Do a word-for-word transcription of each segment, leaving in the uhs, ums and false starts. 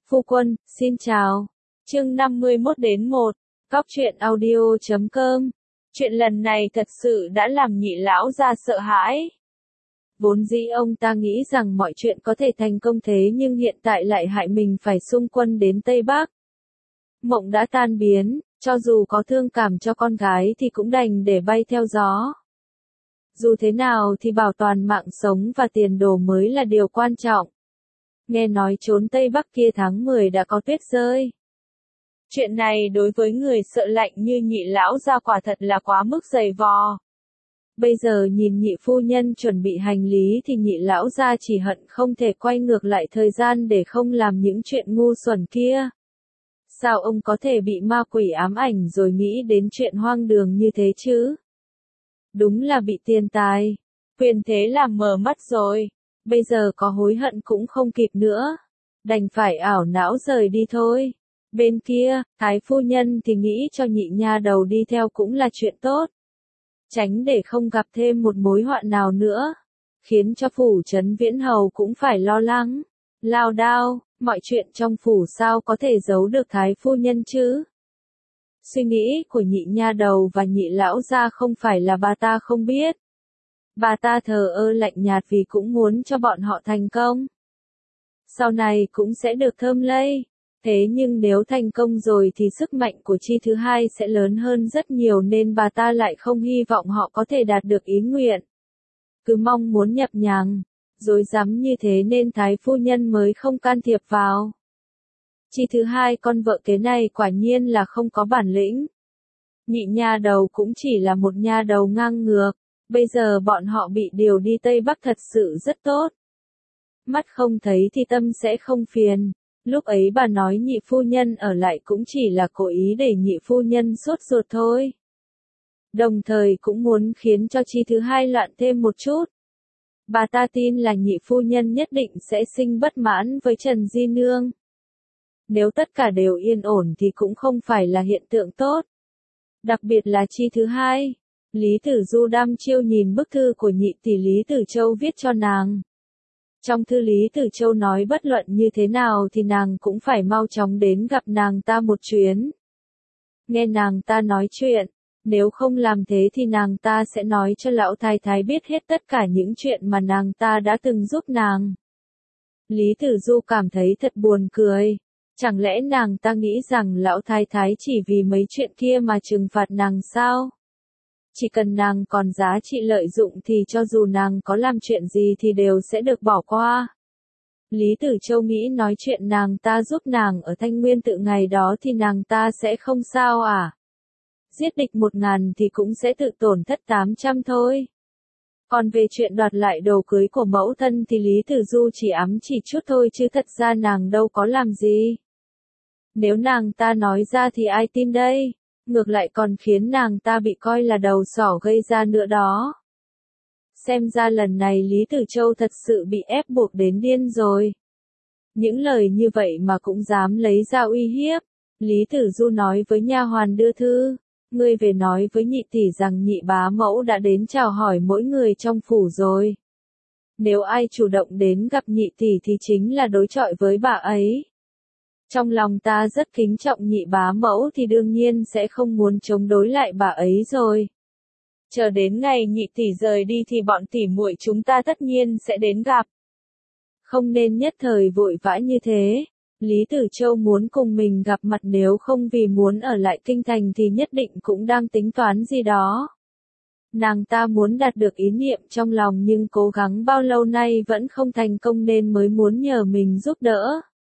Phu quân, xin chào. Chương năm mươi mốt đến một. Cóc truyện audio chấm com. Chuyện lần này thật sự đã làm nhị lão ra sợ hãi. Vốn dĩ ông ta nghĩ rằng mọi chuyện có thể thành công thế nhưng hiện tại lại hại mình phải xung quân đến Tây Bắc. Mộng đã tan biến, cho dù có thương cảm cho con gái thì cũng đành để bay theo gió. Dù thế nào thì bảo toàn mạng sống và tiền đồ mới là điều quan trọng. Nghe nói trốn Tây Bắc kia tháng mười đã có tuyết rơi. Chuyện này đối với người sợ lạnh như nhị lão gia quả thật là quá mức dày vò. Bây giờ nhìn nhị phu nhân chuẩn bị hành lý thì nhị lão gia chỉ hận không thể quay ngược lại thời gian để không làm những chuyện ngu xuẩn kia. Sao ông có thể bị ma quỷ ám ảnh rồi nghĩ đến chuyện hoang đường như thế chứ? Đúng là bị tiền tài, quyền thế làm mờ mắt rồi. Bây giờ có hối hận cũng không kịp nữa. Đành phải ảo não rời đi thôi. Bên kia, thái phu nhân thì nghĩ cho nhị nha đầu đi theo cũng là chuyện tốt. Tránh để không gặp thêm một mối họa nào nữa. Khiến cho phủ trấn Viễn Hầu cũng phải lo lắng. Lao đao, mọi chuyện trong phủ sao có thể giấu được thái phu nhân chứ? Suy nghĩ của nhị nha đầu và nhị lão gia không phải là bà ta không biết. Bà ta thờ ơ lạnh nhạt vì cũng muốn cho bọn họ thành công. Sau này cũng sẽ được thơm lây. Thế nhưng nếu thành công rồi thì sức mạnh của Chi thứ hai sẽ lớn hơn rất nhiều nên bà ta lại không hy vọng họ có thể đạt được ý nguyện. Cứ mong muốn nhập nhằng, dối rắm như thế nên thái phu nhân mới không can thiệp vào. Chi thứ hai con vợ kế này quả nhiên là không có bản lĩnh. Nhị nha đầu cũng chỉ là một nha đầu ngang ngược. Bây giờ bọn họ bị điều đi Tây Bắc thật sự rất tốt. Mắt không thấy thì tâm sẽ không phiền. Lúc ấy bà nói nhị phu nhân ở lại cũng chỉ là cố ý để nhị phu nhân sốt ruột thôi. Đồng thời cũng muốn khiến cho Chi thứ hai loạn thêm một chút. Bà ta tin là nhị phu nhân nhất định sẽ sinh bất mãn với Trần Di Nương. Nếu tất cả đều yên ổn thì cũng không phải là hiện tượng tốt. Đặc biệt là Chi thứ hai. Lý Tử Du đăm chiêu nhìn bức thư của nhị tỷ Lý Tử Châu viết cho nàng. Trong thư Lý Tử Châu nói bất luận như thế nào thì nàng cũng phải mau chóng đến gặp nàng ta một chuyến. Nghe nàng ta nói chuyện, nếu không làm thế thì nàng ta sẽ nói cho lão thái thái biết hết tất cả những chuyện mà nàng ta đã từng giúp nàng. Lý Tử Du cảm thấy thật buồn cười. Chẳng lẽ nàng ta nghĩ rằng lão thái thái chỉ vì mấy chuyện kia mà trừng phạt nàng sao? Chỉ cần nàng còn giá trị lợi dụng thì cho dù nàng có làm chuyện gì thì đều sẽ được bỏ qua. Lý Tử Châu nghĩ nói chuyện nàng ta giúp nàng ở Thanh Nguyên Tự ngày đó thì nàng ta sẽ không sao à? Giết địch một ngàn thì cũng sẽ tự tổn thất tám trăm thôi. Còn về chuyện đoạt lại đồ cưới của mẫu thân thì Lý Tử Du chỉ ám chỉ chút thôi chứ thật ra nàng đâu có làm gì. Nếu nàng ta nói ra thì ai tin đây? Ngược lại còn khiến nàng ta bị coi là đầu sỏ gây ra nữa đó. Xem ra lần này Lý Tử Châu thật sự bị ép buộc đến điên rồi. Những lời như vậy mà cũng dám lấy ra uy hiếp. Lý Tử Du nói với nha hoàn đưa thư, ngươi về nói với nhị tỷ rằng nhị bá mẫu đã đến chào hỏi mỗi người trong phủ rồi. Nếu ai chủ động đến gặp nhị tỷ thì chính là đối chọi với bà ấy. Trong lòng ta rất kính trọng nhị bá mẫu thì đương nhiên sẽ không muốn chống đối lại bà ấy rồi. Chờ đến ngày nhị tỷ rời đi thì bọn tỷ muội chúng ta tất nhiên sẽ đến gặp. Không nên nhất thời vội vã như thế. Lý Tử Châu muốn cùng mình gặp mặt nếu không vì muốn ở lại kinh thành thì nhất định cũng đang tính toán gì đó. Nàng ta muốn đạt được ý niệm trong lòng nhưng cố gắng bao lâu nay vẫn không thành công nên mới muốn nhờ mình giúp đỡ.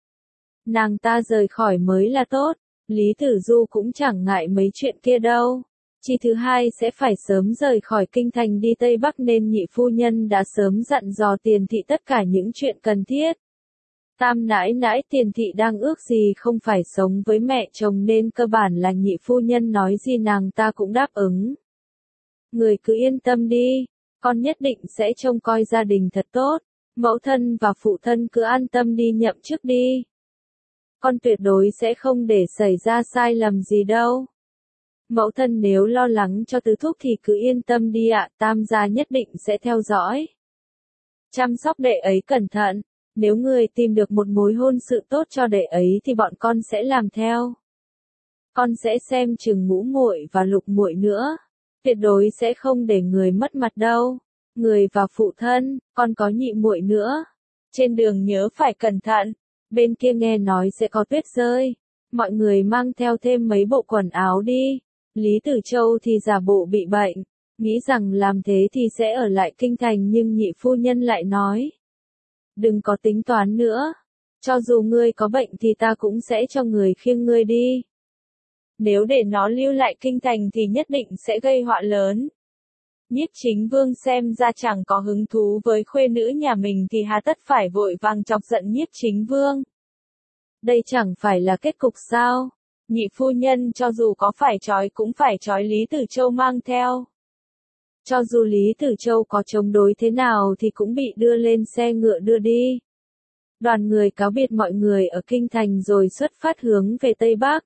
Nàng ta rời khỏi mới là tốt, Lý Tử Du cũng chẳng ngại mấy chuyện kia đâu. Chi thứ hai sẽ phải sớm rời khỏi kinh thành đi Tây Bắc nên nhị phu nhân đã sớm dặn dò Tiền thị tất cả những chuyện cần thiết. Tam nãi nãi Tiền thị đang ước gì không phải sống với mẹ chồng nên cơ bản là nhị phu nhân nói gì nàng ta cũng đáp ứng. Người cứ yên tâm đi, con nhất định sẽ trông coi gia đình thật tốt, mẫu thân và phụ thân cứ an tâm đi nhậm chức đi. Con tuyệt đối sẽ không để xảy ra sai lầm gì đâu. Mẫu thân nếu lo lắng cho tứ thúc thì cứ yên tâm đi ạ, Tam gia nhất định sẽ theo dõi. Chăm sóc đệ ấy cẩn thận, Nếu người tìm được một mối hôn sự tốt cho đệ ấy thì bọn con sẽ làm theo. Con sẽ xem chừng ngũ muội và lục muội nữa. Tuyệt đối sẽ không để người mất mặt đâu. Người và phụ thân, con có nhị muội nữa. Trên đường nhớ phải cẩn thận. Bên kia nghe nói sẽ có tuyết rơi. Mọi người mang theo thêm mấy bộ quần áo đi. Lý Tử Châu thì giả bộ bị bệnh. Nghĩ rằng làm thế thì sẽ ở lại kinh thành nhưng nhị phu nhân lại nói. Đừng có tính toán nữa. Cho dù ngươi có bệnh thì ta cũng sẽ cho người khiêng ngươi đi. Nếu để nó lưu lại kinh thành thì nhất định sẽ gây họa lớn. Nhiếp Chính Vương xem ra chẳng có hứng thú với khuê nữ nhà mình thì hà tất phải vội vàng chọc giận Nhiếp Chính Vương. Đây chẳng phải là kết cục sao? Nhị phu nhân cho dù có phải trói cũng phải trói Lý Tử Châu mang theo. Cho dù Lý Tử Châu có chống đối thế nào thì cũng bị đưa lên xe ngựa đưa đi. Đoàn người cáo biệt mọi người ở kinh thành rồi xuất phát hướng về Tây Bắc.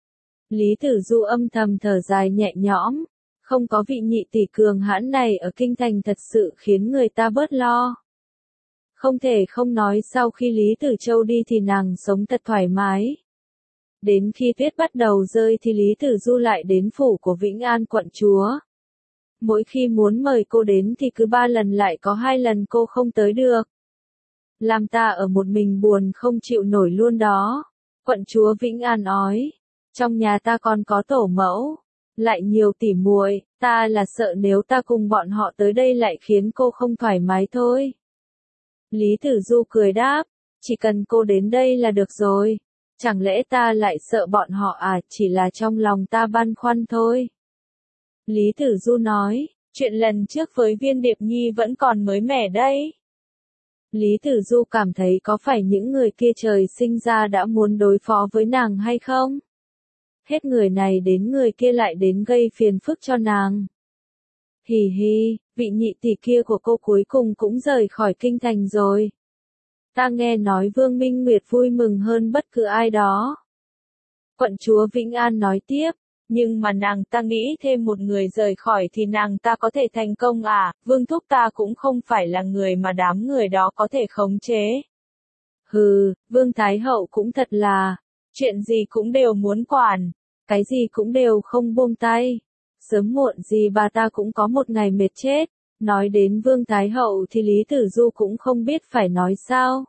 Lý Tử Du âm thầm thở dài nhẹ nhõm. Không có vị nhị tỷ cường hãn này ở kinh thành thật sự khiến người ta bớt lo. Không thể không nói sau khi Lý Tử Châu đi thì nàng sống thật thoải mái. Đến khi tuyết bắt đầu rơi thì Lý Tử Du lại đến phủ của Vĩnh An quận chúa. Mỗi khi muốn mời cô đến thì cứ ba lần lại có hai lần cô không tới được. Làm ta ở một mình buồn không chịu nổi luôn đó. Quận chúa Vĩnh An nói. Trong nhà ta còn có tổ mẫu. Lại nhiều tỉ muội, ta là sợ nếu ta cùng bọn họ tới đây lại khiến cô không thoải mái thôi. Lý Tử Du cười đáp, chỉ cần cô đến đây là được rồi. Chẳng lẽ ta lại sợ bọn họ à, chỉ là trong lòng ta băn khoăn thôi. Lý Tử Du nói, chuyện lần trước với Viên Điệp Nhi vẫn còn mới mẻ đấy. Lý Tử Du cảm thấy có phải những người kia trời sinh ra đã muốn đối phó với nàng hay không? Hết người này đến người kia lại đến gây phiền phức cho nàng. Hì hì, vị nhị tỷ kia của cô cuối cùng cũng rời khỏi kinh thành rồi. Ta nghe nói Vương Minh Nguyệt vui mừng hơn bất cứ ai đó. Quận chúa Vĩnh An nói tiếp, nhưng mà nàng ta nghĩ thêm một người rời khỏi thì nàng ta có thể thành công à, Vương Thúc ta cũng không phải là người mà đám người đó có thể khống chế. Hừ, Vương Thái Hậu cũng thật là, chuyện gì cũng đều muốn quản, cái gì cũng đều không buông tay. Sớm muộn gì bà ta cũng có một ngày mệt chết. Nói đến Vương Thái Hậu thì Lý Tử Du cũng không biết phải nói sao.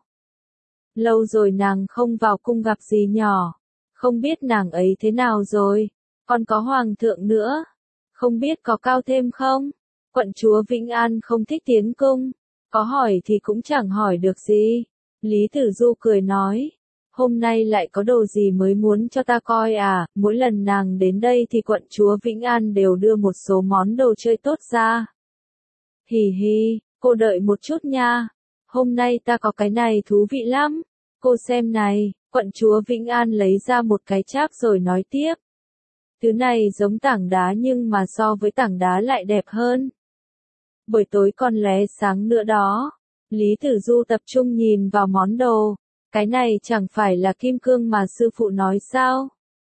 Lâu rồi nàng không vào cung gặp dì nhỏ. Không biết nàng ấy thế nào rồi. Còn có Hoàng thượng nữa. Không biết có cao thêm không? Quận chúa Vĩnh An không thích tiến cung. Có hỏi thì cũng chẳng hỏi được gì. Lý Tử Du cười nói. Hôm nay lại có đồ gì mới muốn cho ta coi à, mỗi lần nàng đến đây thì quận chúa Vĩnh An đều đưa một số món đồ chơi tốt ra. Hì hì, cô đợi một chút nha, hôm nay ta có cái này thú vị lắm, cô xem này, quận chúa Vĩnh An lấy ra một cái cháp rồi nói tiếp. Thứ này giống tảng đá nhưng mà so với tảng đá lại đẹp hơn. Buổi tối còn lóe sáng nữa đó, Lý Tử Du tập trung nhìn vào món đồ. Cái này chẳng phải là kim cương mà sư phụ nói sao?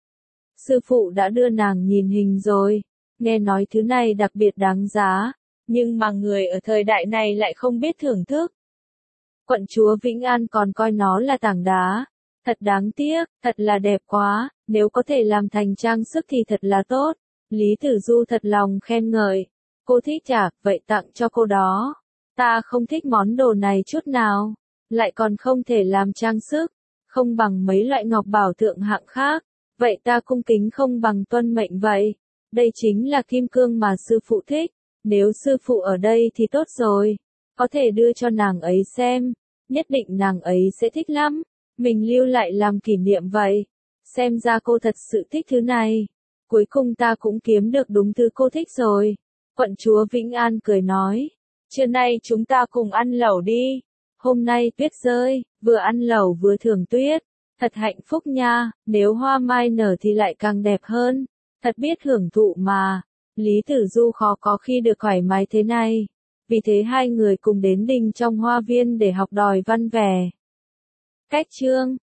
Sư phụ đã đưa nàng nhìn hình rồi, nghe nói thứ này đặc biệt đáng giá, nhưng mà người ở thời đại này lại không biết thưởng thức. Quận chúa Vĩnh An còn coi nó là tảng đá, thật đáng tiếc, thật là đẹp quá, nếu có thể làm thành trang sức thì thật là tốt. Lý Tử Du thật lòng khen ngợi, cô thích chả, vậy tặng cho cô đó. Ta không thích món đồ này chút nào. Lại còn không thể làm trang sức, không bằng mấy loại ngọc bảo thượng hạng khác, vậy ta cung kính không bằng tuân mệnh vậy. Đây chính là kim cương mà sư phụ thích, nếu sư phụ ở đây thì tốt rồi, có thể đưa cho nàng ấy xem, nhất định nàng ấy sẽ thích lắm, mình lưu lại làm kỷ niệm vậy. Xem ra cô thật sự thích thứ này, cuối cùng ta cũng kiếm được đúng thứ cô thích rồi. Quận chúa Vĩnh An cười nói, trưa nay chúng ta cùng ăn lẩu đi. Hôm nay tuyết rơi, vừa ăn lẩu vừa thưởng tuyết, thật hạnh phúc nha, nếu hoa mai nở thì lại càng đẹp hơn, thật biết hưởng thụ mà. Lý Tử Du khó có khi được thoải mái thế này, vì thế hai người cùng đến đình trong hoa viên để học đòi văn vẻ. Cách chương